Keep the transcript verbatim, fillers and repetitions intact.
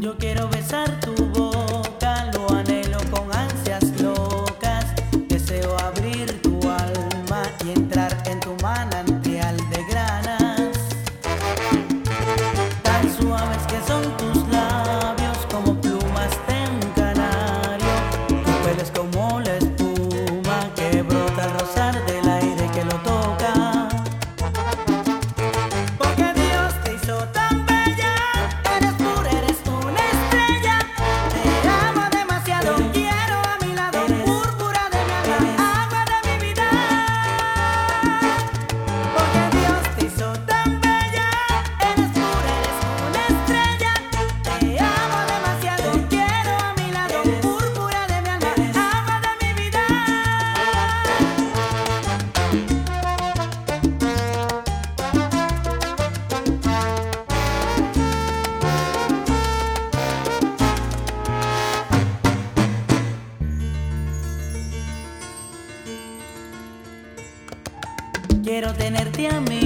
Yo quiero besar tu boca, lo anhelo con ansias locas. Deseo abrir tu alma y entrar en tu manantial de granas. Tan suaves que son tus labios, como plumas de un canario. Tu pelo es como la espuma que brota al rozar del aire que lo toca. Porque Dios te hizo tan bella, eres pura, eres una estrella. Te amo demasiado, quiero a mi lado, púrpura de mi alma, agua de mi vida. Porque Dios te hizo tan bella, eres pura, eres una estrella. Te amo demasiado, quiero a mi lado, púrpura de mi alma, agua de mi vida. Quiero tenerte a mí.